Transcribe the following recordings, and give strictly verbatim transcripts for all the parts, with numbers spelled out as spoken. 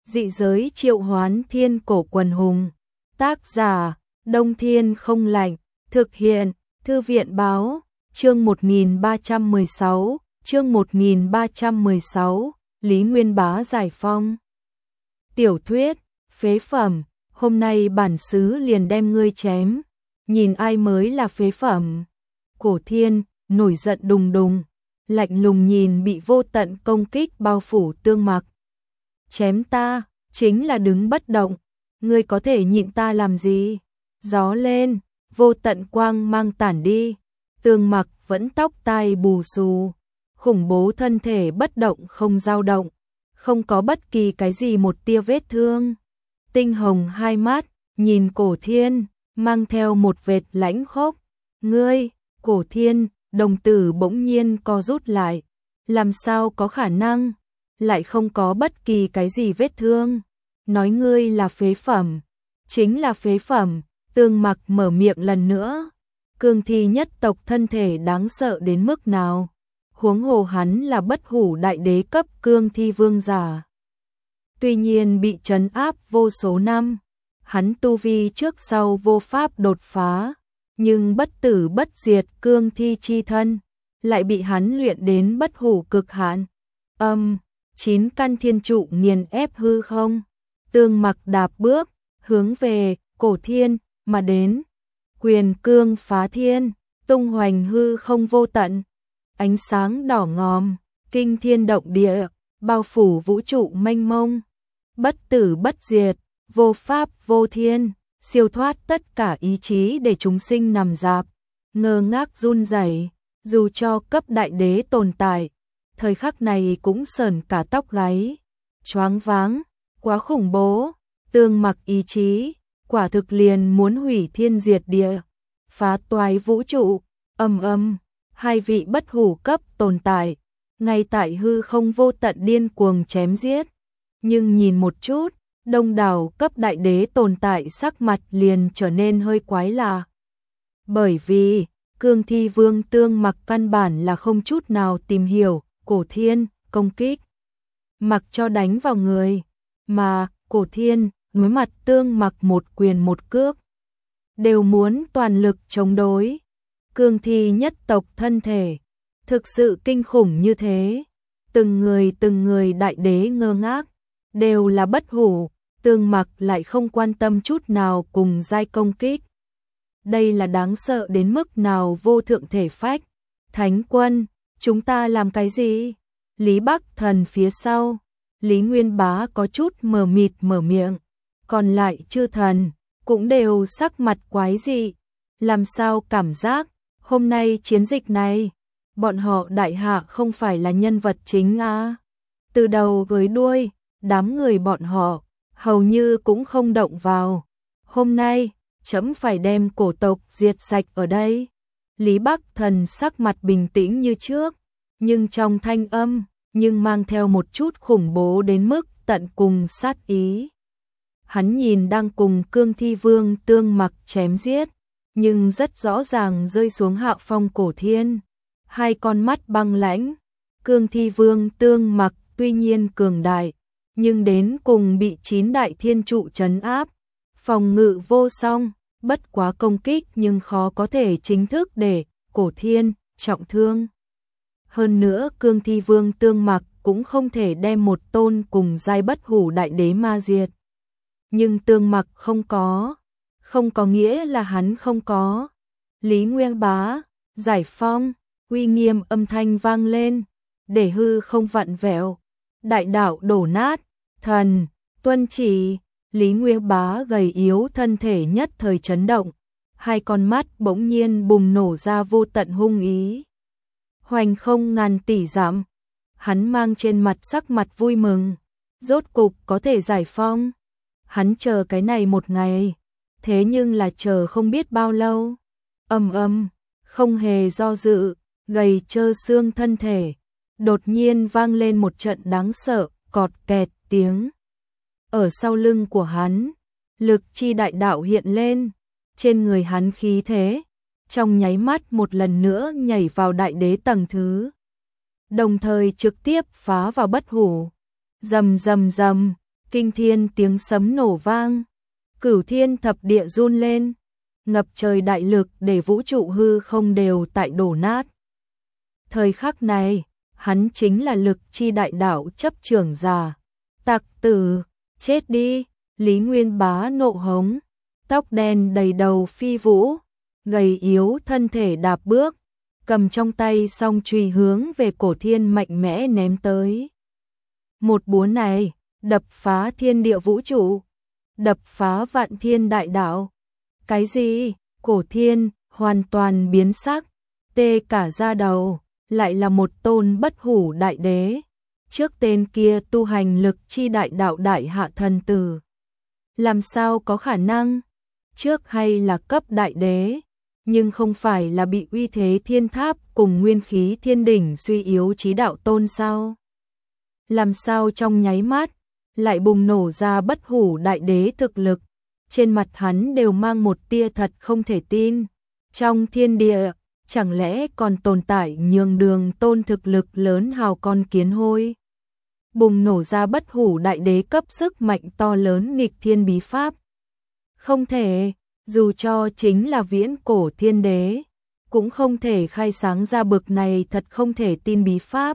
Dị giới triệu hoán thiên cổ quần hùng. Tác giả, Đông Thiên không lạnh. Thực hiện, Thư viện báo. Chương một nghìn ba trăm mười sáu, chương một nghìn ba trăm mười sáu, Lý Nguyên Bá giải phong. Tiểu thuyết, phế phẩm, hôm nay bản xứ liền đem ngươi chém. Nhìn ai mới là phế phẩm. Cổ Thiên, nổi giận đùng đùng, lạnh lùng nhìn bị vô tận công kích bao phủ Tương Mặc. Chém ta, chính là đứng bất động, ngươi có thể nhịn ta làm gì? Gió lên, vô tận quang mang tản đi, Tương Mặc vẫn tóc tai bù xù, khủng bố thân thể bất động không dao động, không có bất kỳ cái gì một tia vết thương. Tinh hồng hai mắt, nhìn Cổ Thiên, mang theo một vệt lãnh khốc. Ngươi, Cổ Thiên, đồng tử bỗng nhiên co rút lại, làm sao có khả năng, lại không có bất kỳ cái gì vết thương. Nói ngươi là phế phẩm, chính là phế phẩm. Tương Mặc mở miệng lần nữa. Cương thi nhất tộc thân thể đáng sợ đến mức nào? Huống hồ hắn là bất hủ đại đế cấp cương thi vương giả. Tuy nhiên bị trấn áp vô số năm, hắn tu vi trước sau vô pháp đột phá, nhưng bất tử bất diệt cương thi chi thân lại bị hắn luyện đến bất hủ cực hạn. Âm, chín căn thiên trụ nghiền ép hư không. Tương Mặc đạp bước hướng về Cổ Thiên mà đến, quyền cương phá thiên, tung hoành hư không vô tận, ánh sáng đỏ ngòm, kinh thiên động địa, bao phủ vũ trụ mênh mông, bất tử bất diệt, vô pháp vô thiên, siêu thoát tất cả ý chí để chúng sinh nằm rạp, ngơ ngác run rẩy. Dù cho cấp đại đế tồn tại, thời khắc này cũng sởn cả tóc gáy, choáng váng, quá khủng bố. Tương Mặc ý chí quả thực liền muốn hủy thiên diệt địa, phá toái vũ trụ. Ầm ầm, hai vị bất hủ cấp tồn tại ngay tại hư không vô tận điên cuồng chém giết. Nhưng nhìn một chút, đông đảo cấp đại đế tồn tại sắc mặt liền trở nên hơi quái lạ. Bởi vì cương thi vương Tương Mặc căn bản là không chút nào tìm hiểu Cổ Thiên công kích, mặc cho đánh vào người, mà Cổ Thiên đối mặt Tương Mặc một quyền một cước, đều muốn toàn lực chống đối. Cương thi nhất tộc thân thể thực sự kinh khủng như thế, từng người từng người đại đế ngơ ngác, đều là bất hủ. Tương Mặc lại không quan tâm chút nào cùng giai công kích. Đây là đáng sợ đến mức nào vô thượng thể phách. Thánh quân, chúng ta làm cái gì? Lý Bắc Thần phía sau, Lý Nguyên Bá có chút mờ mịt mở miệng, còn lại chư thần cũng đều sắc mặt quái dị. Làm sao cảm giác hôm nay chiến dịch này, bọn họ đại hạ không phải là nhân vật chính à? Từ đầu tới đuôi, đám người bọn họ hầu như cũng không động vào. Hôm nay, chấm phải đem cổ tộc diệt sạch ở đây. Lý Bắc Thần sắc mặt bình tĩnh như trước, nhưng trong thanh âm, nhưng mang theo một chút khủng bố đến mức tận cùng sát ý. Hắn nhìn đang cùng cương thi vương Tương Mặc chém giết, nhưng rất rõ ràng rơi xuống hạ phong Cổ Thiên. Hai con mắt băng lãnh, cương thi vương Tương Mặc tuy nhiên cường đại, nhưng đến cùng bị chín đại thiên trụ trấn áp, phòng ngự vô song, bất quá công kích nhưng khó có thể chính thức để Cổ Thiên trọng thương. Hơn nữa cương thi vương Tương Mặc cũng không thể đem một tôn cùng giai bất hủ đại đế ma diệt. Nhưng Tương Mặc không có, không có nghĩa là hắn không có. Lý Nguyên Bá, giải phong, uy nghiêm âm thanh vang lên, để hư không vặn vẹo, đại đạo đổ nát. Thần, tuân chỉ. Lý Nguyên Bá gầy yếu thân thể nhất thời chấn động, hai con mắt bỗng nhiên bùng nổ ra vô tận hung ý. Hoành không ngàn tỷ dặm, hắn mang trên mặt sắc mặt vui mừng, rốt cục có thể giải phong. Hắn chờ cái này một ngày, thế nhưng là chờ không biết bao lâu. Ầm ầm, không hề do dự, gầy trơ xương thân thể, đột nhiên vang lên một trận đáng sợ, cọt kẹt tiếng. Ở sau lưng của hắn, lực chi đại đạo hiện lên, trên người hắn khí thế, trong nháy mắt một lần nữa nhảy vào đại đế tầng thứ. Đồng thời trực tiếp phá vào bất hủ. Rầm rầm rầm, kinh thiên tiếng sấm nổ vang, cửu thiên thập địa run lên, ngập trời đại lực để vũ trụ hư không đều tại đổ nát. Thời khắc này, hắn chính là lực chi đại đạo chấp trưởng giả. Tặc tử, chết đi, Lý Nguyên Bá nộ hống, tóc đen đầy đầu phi vũ, gầy yếu thân thể đạp bước, cầm trong tay song chùy hướng về Cổ Thiên mạnh mẽ ném tới. Một búa này, đập phá thiên địa vũ trụ, đập phá vạn thiên đại đạo. Cái gì? Cổ Thiên hoàn toàn biến sắc, tê cả da đầu, lại là một tôn bất hủ đại đế. Trước tên kia tu hành lực chi đại đạo đại hạ thần tử. Làm sao có khả năng? Trước hay là cấp đại đế, nhưng không phải là bị uy thế thiên tháp cùng nguyên khí thiên đỉnh suy yếu chí đạo tôn sao? Làm sao trong nháy mắt lại bùng nổ ra bất hủ đại đế thực lực? Trên mặt hắn đều mang một tia thật không thể tin. Trong thiên địa, chẳng lẽ còn tồn tại nhường đường tôn thực lực lớn hào con kiến hôi? Bùng nổ ra bất hủ đại đế cấp sức mạnh to lớn nghịch thiên bí pháp. Không thể, dù cho chính là viễn cổ thiên đế, cũng không thể khai sáng ra bực này thật không thể tin bí pháp.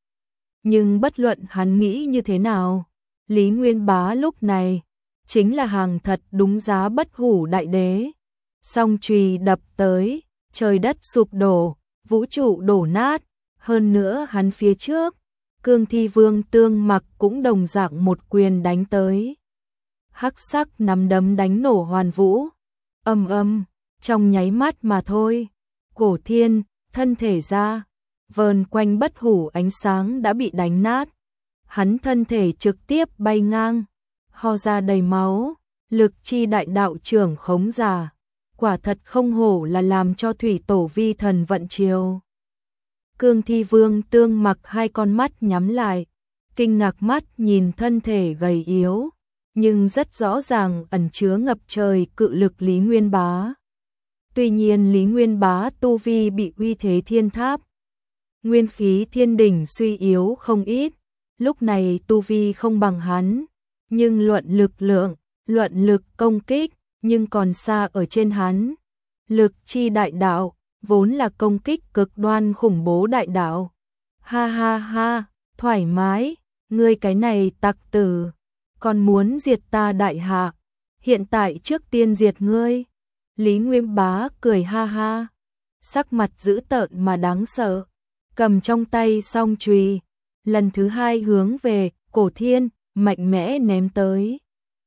Nhưng bất luận hắn nghĩ như thế nào, Lý Nguyên Bá lúc này chính là hàng thật đúng giá bất hủ đại đế. Song chùy đập tới, trời đất sụp đổ, vũ trụ đổ nát, hơn nữa hắn phía trước, Cương Thi Vương Tương Mặc cũng đồng dạng một quyền đánh tới. Hắc sắc nắm đấm đánh nổ hoàn vũ, ầm ầm, trong nháy mắt mà thôi, Cổ Thiên thân thể ra, vờn quanh bất hủ ánh sáng đã bị đánh nát. Hắn thân thể trực tiếp bay ngang, ho ra đầy máu, lực chi đại đạo trưởng khống giả, quả thật không hổ là làm cho thủy tổ vi thần vận chiều. Cương Thi Vương Tương Mặc hai con mắt nhắm lại, kinh ngạc mắt nhìn thân thể gầy yếu, nhưng rất rõ ràng ẩn chứa ngập trời cự lực Lý Nguyên Bá. Tuy nhiên Lý Nguyên Bá tu vi bị uy thế thiên tháp, nguyên khí thiên đỉnh suy yếu không ít, lúc này tu vi không bằng hắn, nhưng luận lực lượng, luận lực công kích, nhưng còn xa ở trên hắn. Lực chi đại đạo, vốn là công kích cực đoan khủng bố đại đạo. Ha ha ha, thoải mái, ngươi cái này tặc tử, còn muốn diệt ta đại hạ, hiện tại trước tiên diệt ngươi. Lý Nguyên Bá cười ha ha, sắc mặt dữ tợn mà đáng sợ, cầm trong tay song chùy, lần thứ hai hướng về Cổ Thiên mạnh mẽ ném tới.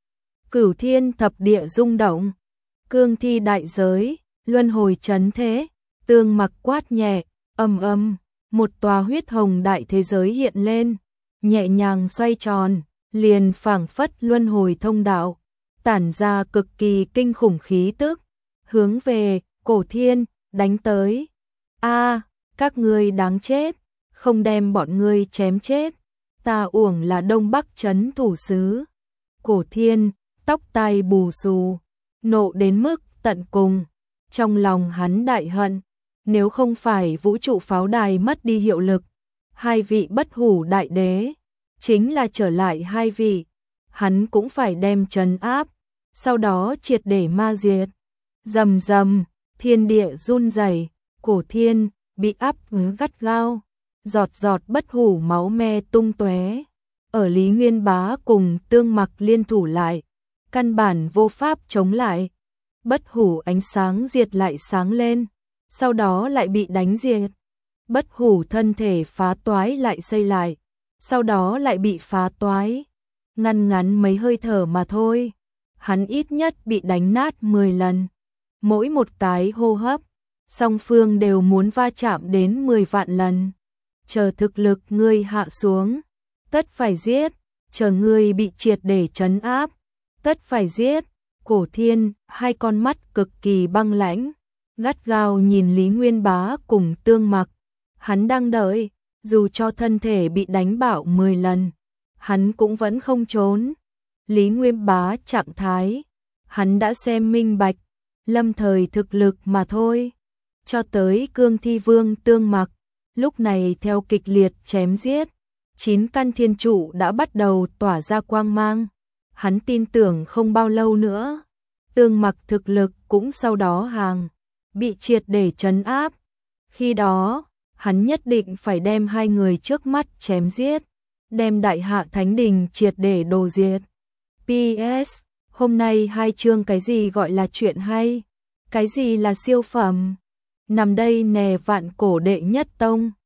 Cửu thiên thập địa rung động, cương thi đại giới, luân hồi chấn thế, Tương Mặc quát nhẹ, ầm ầm, một tòa huyết hồng đại thế giới hiện lên, nhẹ nhàng xoay tròn, liền phảng phất luân hồi thông đạo, tản ra cực kỳ kinh khủng khí tức, hướng về Cổ Thiên đánh tới. A, các ngươi đáng chết, không đem bọn ngươi chém chết, ta uổng là Đông Bắc trấn thủ sứ. Cổ Thiên tóc tai bù xù, nộ đến mức tận cùng, trong lòng hắn đại hận, nếu không phải vũ trụ pháo đài mất đi hiệu lực, hai vị bất hủ đại đế, chính là trở lại hai vị, hắn cũng phải đem trấn áp, sau đó triệt để ma diệt. Rầm rầm, thiên địa run rẩy, Cổ Thiên bị áp gắt gao, giọt giọt bất hủ máu me tung tóe. Ở Lý Nguyên Bá cùng Tương Mặc liên thủ lại, căn bản vô pháp chống lại. Bất hủ ánh sáng diệt lại sáng lên, sau đó lại bị đánh diệt. Bất hủ thân thể phá toái lại xây lại, sau đó lại bị phá toái. Ngăn ngắn mấy hơi thở mà thôi, hắn ít nhất bị đánh nát mười lần. Mỗi một cái hô hấp, song phương đều muốn va chạm đến mười vạn lần. Chờ thực lực ngươi hạ xuống, tất phải giết, chờ ngươi bị triệt để trấn áp, tất phải giết. Cổ Thiên, hai con mắt cực kỳ băng lãnh, gắt gao nhìn Lý Nguyên Bá cùng Tương Mặc. Hắn đang đợi, dù cho thân thể bị đánh bạo mười lần, hắn cũng vẫn không trốn. Lý Nguyên Bá trạng thái, hắn đã xem minh bạch, lâm thời thực lực mà thôi. Cho tới Cương Thi Vương Tương Mặc, lúc này theo kịch liệt chém giết, chín căn thiên trụ đã bắt đầu tỏa ra quang mang. hắn tin tưởng không bao lâu nữa, Tương Mặc thực lực cũng sau đó hàng bị triệt để trấn áp. Khi đó, hắn nhất định phải đem hai người trước mắt chém giết, đem Đại Hạ Thánh Đình triệt để đồ diệt. pê ét. Hôm nay hai chương cái gì gọi là chuyện hay? Cái gì là siêu phẩm? Nằm đây nè Vạn Cổ đệ nhất tông.